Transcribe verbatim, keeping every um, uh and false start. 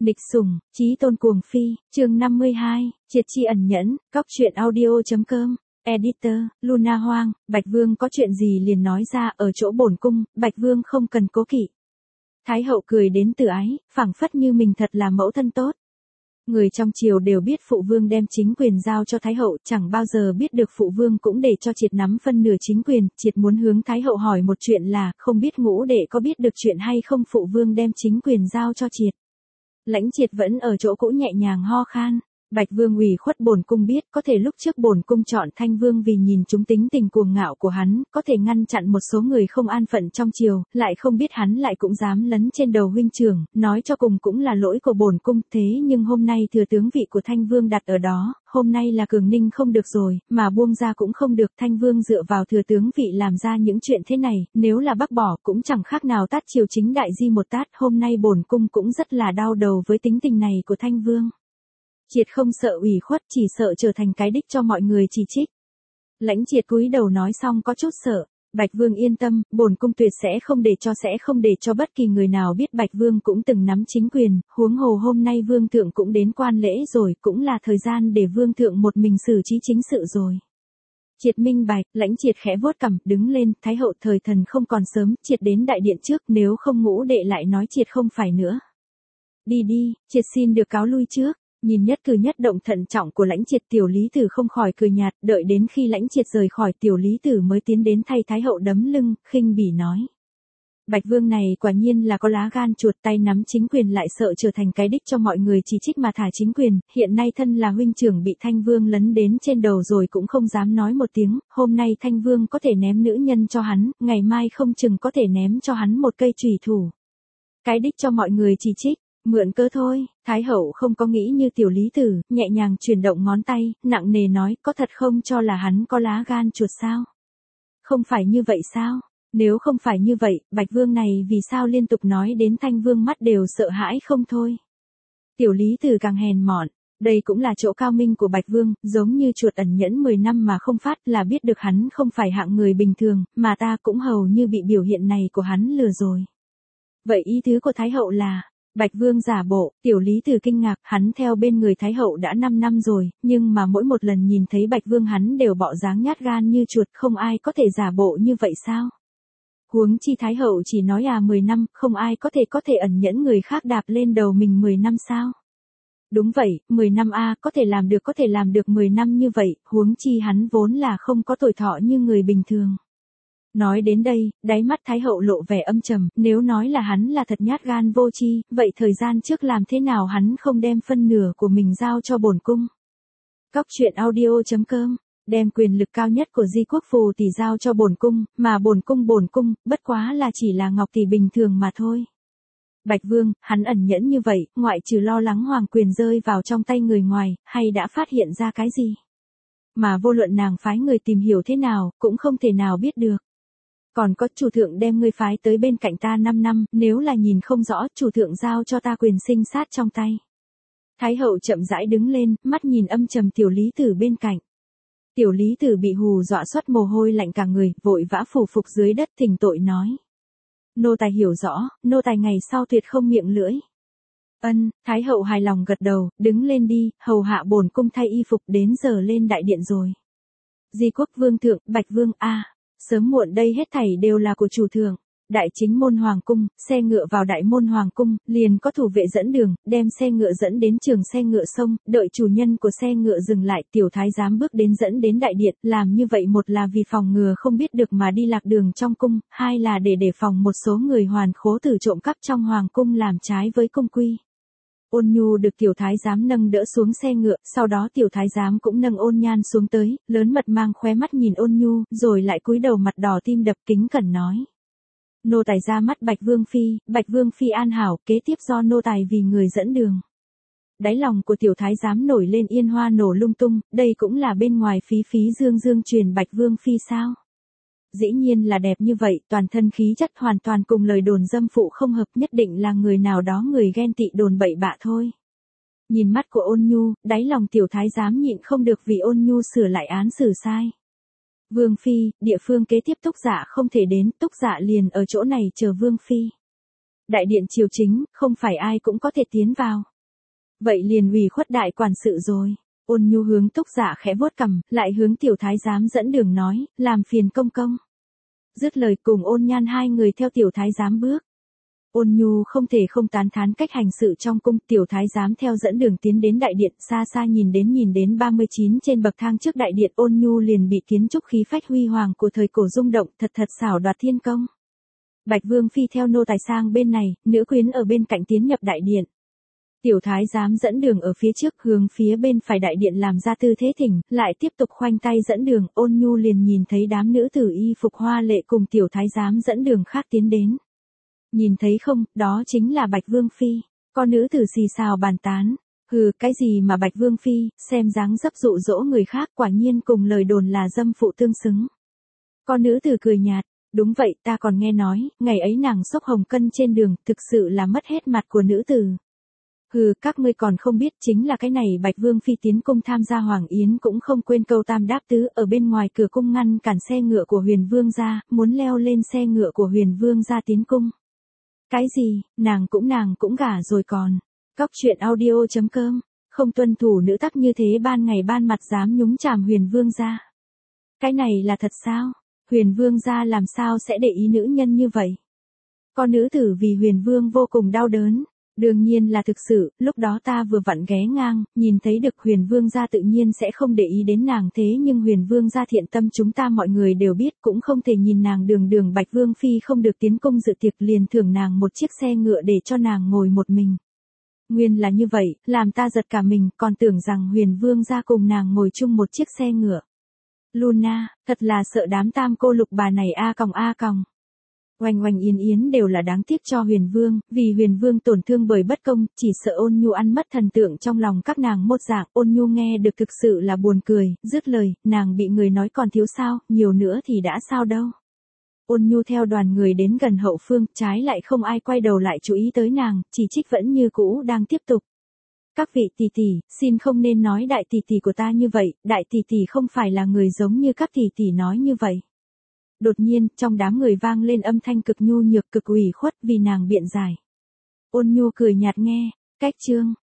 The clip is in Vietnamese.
Nịch sủng, chí tôn cuồng phi, chương năm mươi hai, triệt chi ẩn nhẫn, cóc truyện audio.com, editor, Luna Hoang, Bạch Vương có chuyện gì liền nói ra ở chỗ bổn cung, Bạch Vương không cần cố kỵ. Thái hậu cười đến từ ái, phảng phất như mình thật là mẫu thân tốt. Người trong triều đều biết phụ vương đem chính quyền giao cho Thái hậu, chẳng bao giờ biết được phụ vương cũng để cho Triệt nắm phân nửa chính quyền. Triệt muốn hướng Thái hậu hỏi một chuyện là, không biết ngũ đệ có biết được chuyện hay không phụ vương đem chính quyền giao cho Triệt. Lãnh Triệt vẫn ở chỗ cũ nhẹ nhàng ho khan. Bạch Vương ủy khuất bổn cung biết, có thể lúc trước bổn cung chọn Thanh Vương vì nhìn chúng tính tình cuồng ngạo của hắn, có thể ngăn chặn một số người không an phận trong triều, lại không biết hắn lại cũng dám lấn trên đầu huynh trưởng, nói cho cùng cũng là lỗi của bổn cung, thế nhưng hôm nay thừa tướng vị của Thanh Vương đặt ở đó, hôm nay là Cường Ninh không được rồi, mà buông ra cũng không được, Thanh Vương dựa vào thừa tướng vị làm ra những chuyện thế này, nếu là bác bỏ cũng chẳng khác nào tát triều chính đại di một tát, hôm nay bổn cung cũng rất là đau đầu với tính tình này của Thanh Vương. Triệt không sợ ủy khuất, chỉ sợ trở thành cái đích cho mọi người chỉ trích. Lãnh Triệt cúi đầu nói xong có chút sợ, Bạch Vương yên tâm, bổn cung tuyệt sẽ không để cho sẽ không để cho bất kỳ người nào biết Bạch Vương cũng từng nắm chính quyền, huống hồ hôm nay Vương thượng cũng đến quan lễ rồi, cũng là thời gian để Vương thượng một mình xử trí chính sự rồi. Triệt minh bạch, Lãnh Triệt khẽ vuốt cằm, đứng lên, Thái hậu thời thần không còn sớm, Triệt đến đại điện trước, nếu không ngũ đệ lại nói Triệt không phải nữa. Đi đi, Triệt xin được cáo lui trước. Nhìn nhất cử nhất động thận trọng của Lãnh Triệt, Tiểu Lý Tử không khỏi cười nhạt, đợi đến khi Lãnh Triệt rời khỏi, Tiểu Lý Tử mới tiến đến thay Thái hậu đấm lưng, khinh bỉ nói. Bạch Vương này quả nhiên là có lá gan chuột, tay nắm chính quyền lại sợ trở thành cái đích cho mọi người chỉ trích mà thả chính quyền, hiện nay thân là huynh trưởng bị Thanh Vương lấn đến trên đầu rồi cũng không dám nói một tiếng, hôm nay Thanh Vương có thể ném nữ nhân cho hắn, ngày mai không chừng có thể ném cho hắn một cây chùy thủ. Cái đích cho mọi người chỉ trích. Mượn cớ thôi, Thái hậu không có nghĩ như Tiểu Lý Tử, nhẹ nhàng chuyển động ngón tay, nặng nề nói, có thật không cho là hắn có lá gan chuột sao? Không phải như vậy sao? Nếu không phải như vậy, Bạch Vương này vì sao liên tục nói đến Thanh Vương mắt đều sợ hãi không thôi? Tiểu Lý Tử càng hèn mọn, đây cũng là chỗ cao minh của Bạch Vương, giống như chuột ẩn nhẫn mười năm mà không phát là biết được hắn không phải hạng người bình thường, mà ta cũng hầu như bị biểu hiện này của hắn lừa rồi. Vậy ý tứ của Thái hậu là... Bạch Vương giả bộ, Tiểu Lý Tử kinh ngạc, hắn theo bên người Thái hậu đã năm năm rồi, nhưng mà mỗi một lần nhìn thấy Bạch Vương hắn đều bỏ dáng nhát gan như chuột, không ai có thể giả bộ như vậy sao? Huống chi Thái hậu chỉ nói à mười năm, không ai có thể có thể ẩn nhẫn người khác đạp lên đầu mình mười năm sao? Đúng vậy, mười năm a, có thể làm được có thể làm được mười năm như vậy, huống chi hắn vốn là không có tuổi thọ như người bình thường. Nói đến đây, đáy mắt Thái hậu lộ vẻ âm trầm, nếu nói là hắn là thật nhát gan vô tri, vậy thời gian trước làm thế nào hắn không đem phân nửa của mình giao cho bổn cung. Cóc truyện audio.com, đem quyền lực cao nhất của Di Quốc Phù tỷ giao cho bổn cung, mà bổn cung bổn cung, bất quá là chỉ là ngọc tỷ bình thường mà thôi. Bạch Vương, hắn ẩn nhẫn như vậy, ngoại trừ lo lắng hoàng quyền rơi vào trong tay người ngoài, hay đã phát hiện ra cái gì? Mà vô luận nàng phái người tìm hiểu thế nào, cũng không thể nào biết được. Còn có chủ thượng đem ngươi phái tới bên cạnh ta năm năm, nếu là nhìn không rõ, chủ thượng giao cho ta quyền sinh sát trong tay. Thái hậu chậm rãi đứng lên, mắt nhìn âm trầm Tiểu Lý Tử bên cạnh. Tiểu Lý Tử bị hù dọa xuất mồ hôi lạnh cả người, vội vã phủ phục dưới đất thỉnh tội nói. Nô tài hiểu rõ, nô tài ngày sau tuyệt không miệng lưỡi. Ân, Thái hậu hài lòng gật đầu, đứng lên đi, hầu hạ bổn cung thay y phục, đến giờ lên đại điện rồi. Di Quốc Vương thượng, Bạch Vương a. Sớm muộn đây hết thảy đều là của chủ thượng. Đại chính môn hoàng cung, xe ngựa vào đại môn hoàng cung, liền có thủ vệ dẫn đường, đem xe ngựa dẫn đến trường xe ngựa sông, đợi chủ nhân của xe ngựa dừng lại, tiểu thái giám bước đến dẫn đến đại điện, làm như vậy một là vì phòng ngừa không biết được mà đi lạc đường trong cung, hai là để đề phòng một số người hoàn khố tử trộm cắp trong hoàng cung làm trái với cung quy. Ôn Nhu được tiểu thái giám nâng đỡ xuống xe ngựa, sau đó tiểu thái giám cũng nâng Ôn Nhan xuống tới, lớn mật mang khóe mắt nhìn Ôn Nhu, rồi lại cúi đầu mặt đỏ tim đập kính cẩn nói. Nô tài ra mắt Bạch Vương Phi, Bạch Vương Phi an hảo, kế tiếp do nô tài vì người dẫn đường. Đáy lòng của tiểu thái giám nổi lên yên hoa nổ lung tung, đây cũng là bên ngoài phí phí dương dương truyền Bạch Vương Phi sao? Dĩ nhiên là đẹp như vậy, toàn thân khí chất hoàn toàn cùng lời đồn dâm phụ không hợp, nhất định là người nào đó người ghen tị đồn bậy bạ thôi. Nhìn mắt của Ôn Nhu, đáy lòng tiểu thái giám nhịn không được vì Ôn Nhu sửa lại án xử sai. Vương Phi, địa phương kế tiếp Túc Dạ không thể đến, Túc Dạ liền ở chỗ này chờ Vương Phi. Đại điện triều chính, không phải ai cũng có thể tiến vào. Vậy liền ủy khuất đại quản sự rồi. Ôn Nhu hướng Túc Dạ khẽ vuốt cằm, lại hướng tiểu thái giám dẫn đường nói, làm phiền công công. Dứt lời cùng Ôn Nhan hai người theo tiểu thái giám bước. Ôn Nhu không thể không tán thán cách hành sự trong cung, tiểu thái giám theo dẫn đường tiến đến đại điện, xa xa nhìn đến nhìn đến ba mươi chín trên bậc thang trước đại điện, Ôn Nhu liền bị kiến trúc khí phách huy hoàng của thời cổ rung động, thật thật xảo đoạt thiên công. Bạch Vương phi theo nô tài sang bên này, nữ quyến ở bên cạnh tiến nhập đại điện. Tiểu thái giám dẫn đường ở phía trước, hướng phía bên phải đại điện làm ra tư thế thỉnh, lại tiếp tục khoanh tay dẫn đường, Ôn Nhu liền nhìn thấy đám nữ tử y phục hoa lệ cùng tiểu thái giám dẫn đường khác tiến đến. Nhìn thấy không, đó chính là Bạch Vương phi. Con nữ tử xì xào bàn tán, hừ, cái gì mà Bạch Vương phi, xem dáng dấp dụ dỗ người khác, quả nhiên cùng lời đồn là dâm phụ tương xứng. Con nữ tử cười nhạt, đúng vậy, ta còn nghe nói, ngày ấy nàng xốc hồng cân trên đường, thực sự là mất hết mặt của nữ tử. Hừ, các ngươi còn không biết, chính là cái này Bạch Vương phi tiến cung tham gia Hoàng Yến cũng không quên câu tam đáp tứ, ở bên ngoài cửa cung ngăn cản xe ngựa của Huyền Vương gia, muốn leo lên xe ngựa của Huyền Vương gia tiến cung. Cái gì, nàng cũng nàng cũng gả rồi còn. Cóc truyện audio chấm com, không tuân thủ nữ tắc như thế ban ngày ban mặt dám nhúng chàm Huyền Vương gia. Cái này là thật sao? Huyền Vương gia làm sao sẽ để ý nữ nhân như vậy? Con nữ tử vì Huyền Vương vô cùng đau đớn. Đương nhiên là thực sự, lúc đó ta vừa vặn ghé ngang, nhìn thấy được Huyền Vương gia tự nhiên sẽ không để ý đến nàng, thế nhưng Huyền Vương gia thiện tâm chúng ta mọi người đều biết, cũng không thể nhìn nàng đường đường Bạch Vương phi không được tiến cung dự tiệc liền thưởng nàng một chiếc xe ngựa để cho nàng ngồi một mình. Nguyên là như vậy, làm ta giật cả mình, còn tưởng rằng Huyền Vương gia cùng nàng ngồi chung một chiếc xe ngựa. Luna, thật là sợ đám tam cô lục bà này a còng a còng. Oanh oanh yến yến đều là đáng tiếc cho Huyền Vương, vì Huyền Vương tổn thương bởi bất công, chỉ sợ Ôn Nhu ăn mất thần tượng trong lòng các nàng một dạng, Ôn Nhu nghe được thực sự là buồn cười, dứt lời, nàng bị người nói còn thiếu sao, nhiều nữa thì đã sao đâu. Ôn Nhu theo đoàn người đến gần hậu phương, trái lại không ai quay đầu lại chú ý tới nàng, chỉ trích vẫn như cũ đang tiếp tục. Các vị tỷ tỷ, xin không nên nói đại tỷ tỷ của ta như vậy, đại tỷ tỷ không phải là người giống như các tỷ tỷ nói như vậy. Đột nhiên, trong đám người vang lên âm thanh cực nhu nhược cực ủy khuất vì nàng biện giải. Ôn Nhu cười nhạt nghe, cách chương,